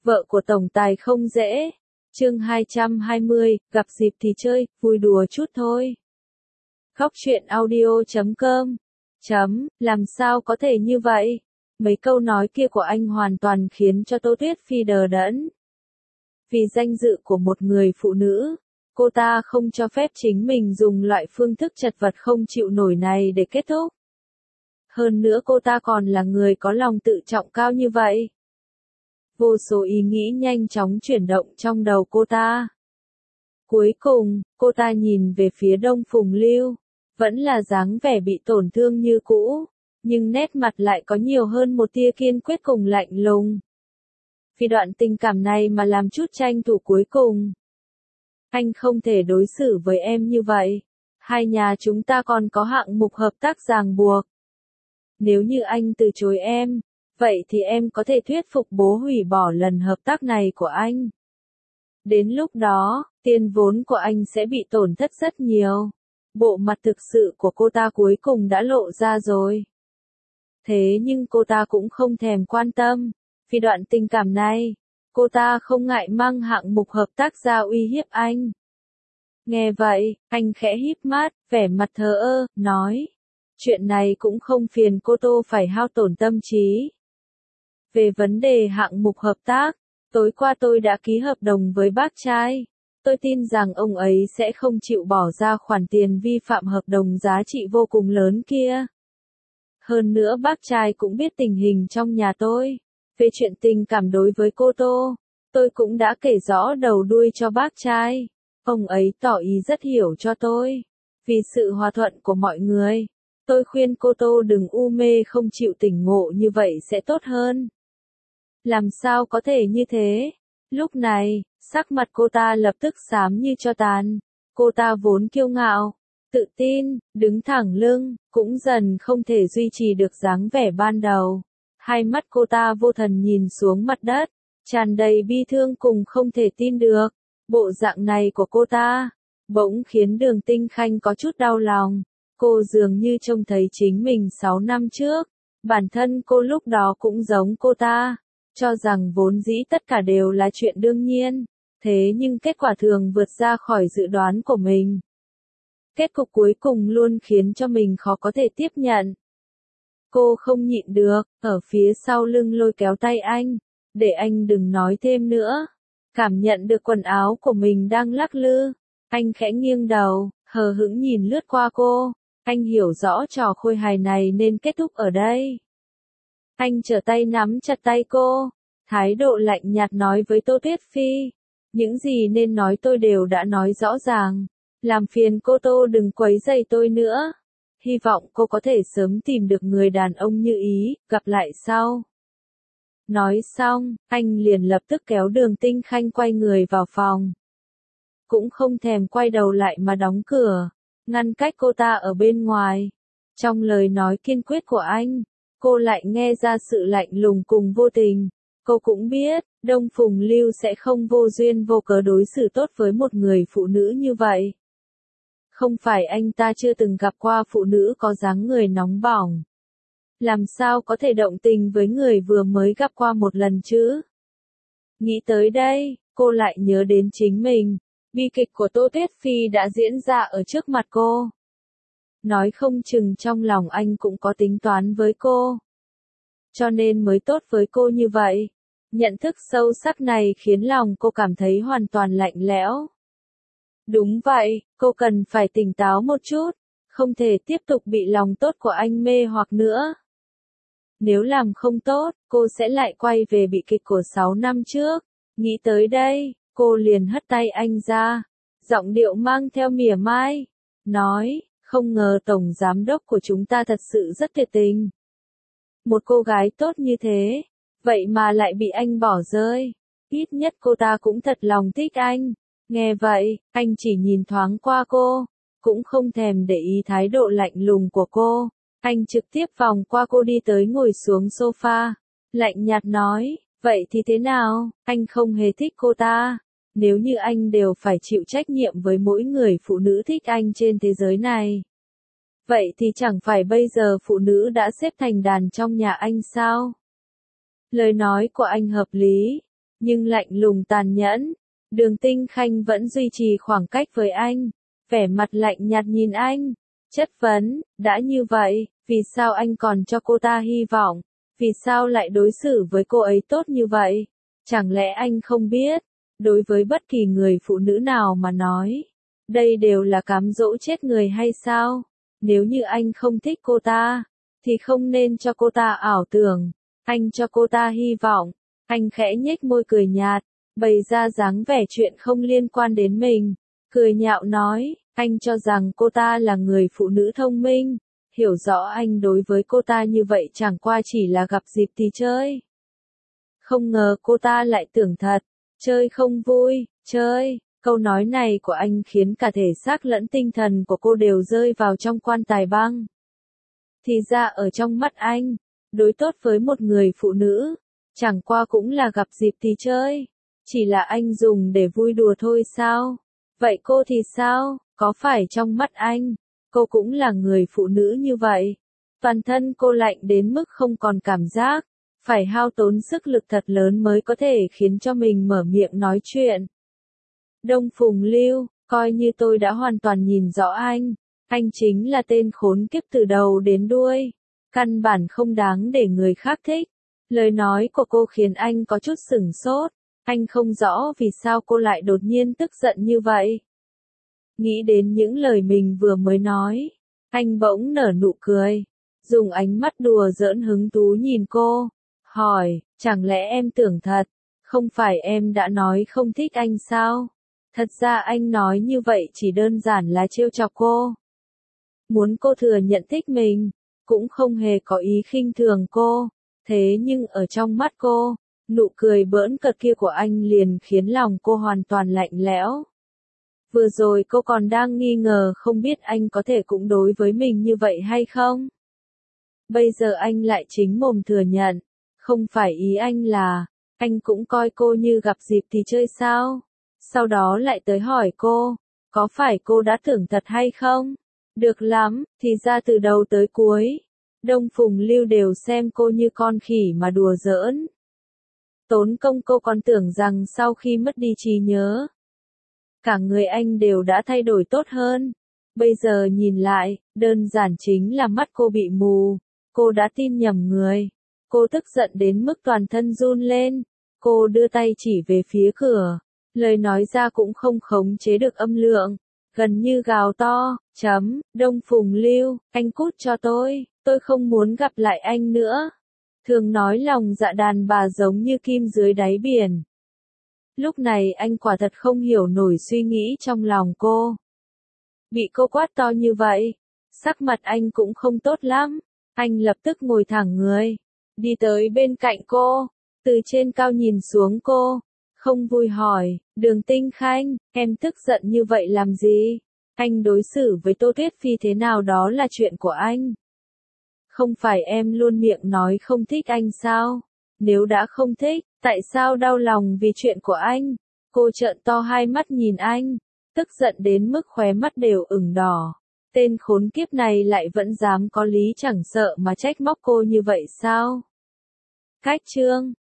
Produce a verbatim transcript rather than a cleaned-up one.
Vợ của tổng tài không dễ. Chương hai trăm hai mươi, gặp dịp thì chơi, vui đùa chút thôi. Khóc chuyện audio chấm com. Chấm, làm sao có thể như vậy? Mấy câu nói kia của anh hoàn toàn khiến cho Tô Tuyết Phi đờ đẫn. Vì danh dự của một người phụ nữ, cô ta không cho phép chính mình dùng loại phương thức chật vật không chịu nổi này để kết thúc. Hơn nữa cô ta còn là người có lòng tự trọng cao như vậy. Vô số ý nghĩ nhanh chóng chuyển động trong đầu cô ta. Cuối cùng, cô ta nhìn về phía Đông Phùng Lưu, vẫn là dáng vẻ bị tổn thương như cũ, nhưng nét mặt lại có nhiều hơn một tia kiên quyết cùng lạnh lùng. Vì đoạn tình cảm này mà làm chút tranh thủ cuối cùng. Anh không thể đối xử với em như vậy. Hai nhà chúng ta còn có hạng mục hợp tác ràng buộc. Nếu như anh từ chối em, vậy thì em có thể thuyết phục bố hủy bỏ lần hợp tác này của anh. Đến lúc đó, tiền vốn của anh sẽ bị tổn thất rất nhiều. Bộ mặt thực sự của cô ta cuối cùng đã lộ ra rồi. Thế nhưng cô ta cũng không thèm quan tâm. Vì đoạn tình cảm này, cô ta không ngại mang hạng mục hợp tác ra uy hiếp anh. Nghe vậy, anh khẽ híp mắt, vẻ mặt thờ ơ, nói. Chuyện này cũng không phiền cô Tô phải hao tổn tâm trí. Về vấn đề hạng mục hợp tác, tối qua tôi đã ký hợp đồng với bác trai. Tôi tin rằng ông ấy sẽ không chịu bỏ ra khoản tiền vi phạm hợp đồng giá trị vô cùng lớn kia. Hơn nữa bác trai cũng biết tình hình trong nhà tôi. Về chuyện tình cảm đối với cô Tô, tôi cũng đã kể rõ đầu đuôi cho bác trai. Ông ấy tỏ ý rất hiểu cho tôi. Vì sự hòa thuận của mọi người, tôi khuyên cô Tô đừng u mê không chịu tỉnh ngộ như vậy sẽ tốt hơn. Làm sao có thể như thế? Lúc này, sắc mặt cô ta lập tức xám như tro tàn. Cô ta vốn kiêu ngạo, tự tin, đứng thẳng lưng, cũng dần không thể duy trì được dáng vẻ ban đầu. Hai mắt cô ta vô thần nhìn xuống mặt đất, tràn đầy bi thương cùng không thể tin được. Bộ dạng này của cô ta, bỗng khiến Đường Tinh Khanh có chút đau lòng. Cô dường như trông thấy chính mình sáu năm trước. Bản thân cô lúc đó cũng giống cô ta, cho rằng vốn dĩ tất cả đều là chuyện đương nhiên. Thế nhưng kết quả thường vượt ra khỏi dự đoán của mình. Kết cục cuối cùng luôn khiến cho mình khó có thể tiếp nhận. Cô không nhịn được, ở phía sau lưng lôi kéo tay anh, để anh đừng nói thêm nữa. Cảm nhận được quần áo của mình đang lắc lư, anh khẽ nghiêng đầu, hờ hững nhìn lướt qua cô. Anh hiểu rõ trò khôi hài này nên kết thúc ở đây. Anh trở tay nắm chặt tay cô, thái độ lạnh nhạt nói với Tô Tuyết Phi. Những gì nên nói tôi đều đã nói rõ ràng. Làm phiền cô Tô đừng quấy rầy tôi nữa. Hy vọng cô có thể sớm tìm được người đàn ông như ý, gặp lại sau. Nói xong, anh liền lập tức kéo Đường Tinh Khanh quay người vào phòng. Cũng không thèm quay đầu lại mà đóng cửa, ngăn cách cô ta ở bên ngoài. Trong lời nói kiên quyết của anh, cô lại nghe ra sự lạnh lùng cùng vô tình. Cô cũng biết, Đông Phùng Lưu sẽ không vô duyên vô cớ đối xử tốt với một người phụ nữ như vậy. Không phải anh ta chưa từng gặp qua phụ nữ có dáng người nóng bỏng. Làm sao có thể động tình với người vừa mới gặp qua một lần chứ? Nghĩ tới đây, cô lại nhớ đến chính mình. Bi kịch của Tô Tuyết Phi đã diễn ra ở trước mặt cô. Nói không chừng trong lòng anh cũng có tính toán với cô. Cho nên mới tốt với cô như vậy. Nhận thức sâu sắc này khiến lòng cô cảm thấy hoàn toàn lạnh lẽo. Đúng vậy, cô cần phải tỉnh táo một chút, không thể tiếp tục bị lòng tốt của anh mê hoặc nữa. Nếu làm không tốt, cô sẽ lại quay về bị kịch của sáu năm trước. Nghĩ tới đây, cô liền hất tay anh ra, giọng điệu mang theo mỉa mai, nói, không ngờ tổng giám đốc của chúng ta thật sự rất tuyệt tình. Một cô gái tốt như thế, vậy mà lại bị anh bỏ rơi, ít nhất cô ta cũng thật lòng thích anh. Nghe vậy, anh chỉ nhìn thoáng qua cô, cũng không thèm để ý thái độ lạnh lùng của cô. Anh trực tiếp vòng qua cô đi tới ngồi xuống sofa, lạnh nhạt nói, vậy thì thế nào, anh không hề thích cô ta. Nếu như anh đều phải chịu trách nhiệm với mỗi người phụ nữ thích anh trên thế giới này. Vậy thì chẳng phải bây giờ phụ nữ đã xếp thành đàn trong nhà anh sao? Lời nói của anh hợp lý, nhưng lạnh lùng tàn nhẫn. Đường Tinh Khanh vẫn duy trì khoảng cách với anh, vẻ mặt lạnh nhạt nhìn anh, chất vấn, đã như vậy, vì sao anh còn cho cô ta hy vọng, vì sao lại đối xử với cô ấy tốt như vậy, chẳng lẽ anh không biết, đối với bất kỳ người phụ nữ nào mà nói, đây đều là cám dỗ chết người hay sao, nếu như anh không thích cô ta, thì không nên cho cô ta ảo tưởng, anh cho cô ta hy vọng, anh khẽ nhếch môi cười nhạt, bày ra dáng vẻ chuyện không liên quan đến mình, cười nhạo nói, anh cho rằng cô ta là người phụ nữ thông minh, hiểu rõ anh đối với cô ta như vậy chẳng qua chỉ là gặp dịp thì chơi. Không ngờ cô ta lại tưởng thật, chơi không vui, chơi, câu nói này của anh khiến cả thể xác lẫn tinh thần của cô đều rơi vào trong quan tài băng. Thì ra ở trong mắt anh, đối tốt với một người phụ nữ, chẳng qua cũng là gặp dịp thì chơi, chỉ là anh dùng để vui đùa thôi sao? Vậy cô thì sao, có phải trong mắt anh, cô cũng là người phụ nữ như vậy? Toàn thân cô lạnh đến mức không còn cảm giác, phải hao tốn sức lực thật lớn mới có thể khiến cho mình mở miệng nói chuyện. Đông Phùng Lưu, coi như tôi đã hoàn toàn nhìn rõ anh, anh chính là tên khốn kiếp từ đầu đến đuôi, căn bản không đáng để người khác thích. Lời nói của cô khiến anh có chút sửng sốt, anh không rõ vì sao cô lại đột nhiên tức giận như vậy. Nghĩ đến những lời mình vừa mới nói, anh bỗng nở nụ cười, dùng ánh mắt đùa giỡn hứng thú nhìn cô, hỏi, chẳng lẽ em tưởng thật, không phải em đã nói không thích anh sao? Thật ra anh nói như vậy chỉ đơn giản là trêu chọc cô. Muốn cô thừa nhận thích mình, cũng không hề có ý khinh thường cô, thế nhưng ở trong mắt cô, nụ cười bỡn cợt kia của anh liền khiến lòng cô hoàn toàn lạnh lẽo. Vừa rồi cô còn đang nghi ngờ không biết anh có thể cũng đối với mình như vậy hay không? Bây giờ anh lại chính mồm thừa nhận, không phải ý anh là, anh cũng coi cô như gặp dịp thì chơi sao? Sau đó lại tới hỏi cô, có phải cô đã tưởng thật hay không? Được lắm, thì ra từ đầu tới cuối, Đông Phùng Lưu đều xem cô như con khỉ mà đùa giỡn. Tốn công cô còn tưởng rằng sau khi mất đi trí nhớ, cả người anh đều đã thay đổi tốt hơn. Bây giờ nhìn lại, đơn giản chính là mắt cô bị mù, cô đã tin nhầm người. Cô tức giận đến mức toàn thân run lên, cô đưa tay chỉ về phía cửa, lời nói ra cũng không khống chế được âm lượng, gần như gào to, chấm, Đông Phùng Lưu, anh cút cho tôi, tôi không muốn gặp lại anh nữa. Thường nói lòng dạ đàn bà giống như kim dưới đáy biển. Lúc này anh quả thật không hiểu nổi suy nghĩ trong lòng cô. Bị cô quát to như vậy, sắc mặt anh cũng không tốt lắm, anh lập tức ngồi thẳng người, đi tới bên cạnh cô, từ trên cao nhìn xuống cô, không vui hỏi, Đường Tinh Khanh, em tức giận như vậy làm gì? Anh đối xử với Tô Tuyết Phi thế nào đó là chuyện của anh. Không phải em luôn miệng nói không thích anh sao? Nếu đã không thích, tại sao đau lòng vì chuyện của anh? Cô trợn to hai mắt nhìn anh, tức giận đến mức khóe mắt đều ửng đỏ. Tên khốn kiếp này lại vẫn dám có lý chẳng sợ mà trách móc cô như vậy sao? Cách chương